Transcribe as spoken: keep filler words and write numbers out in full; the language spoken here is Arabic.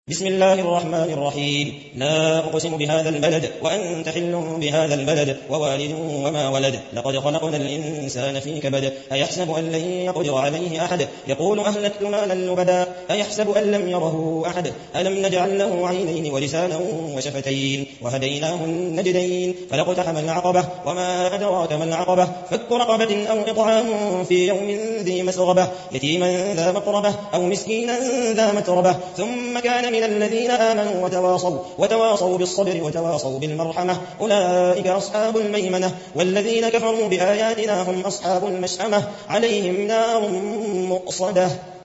بسم الله الرحمن الرحيم لا أقسم بهذا البلد وأنت حل بهذا البلد ووالد وما ولد لقد خلقنا الإنسان في كبد أيحسب أن لن يقدر عليه أحد يقول أهلكت مالا لبدا أيحسب أن لم يره أحد ألم نجعل له عينين ولسانا وشفتين وهديناه النجدين فلاقتحم العقبة وما أدراك ما العقبة فك رقبة أو إطعام في يوم ذي مسغبة يتيما ذا مقربة أو مسكينا ذا متربة ثم كان من الذين آمنوا وتواصوا, وتواصوا بالصبر وتواصوا بالمرحمة أولئك أصحاب الميمنة والذين كفروا بآياتنا هم أصحاب المشأمة عليهم نار مؤصدة.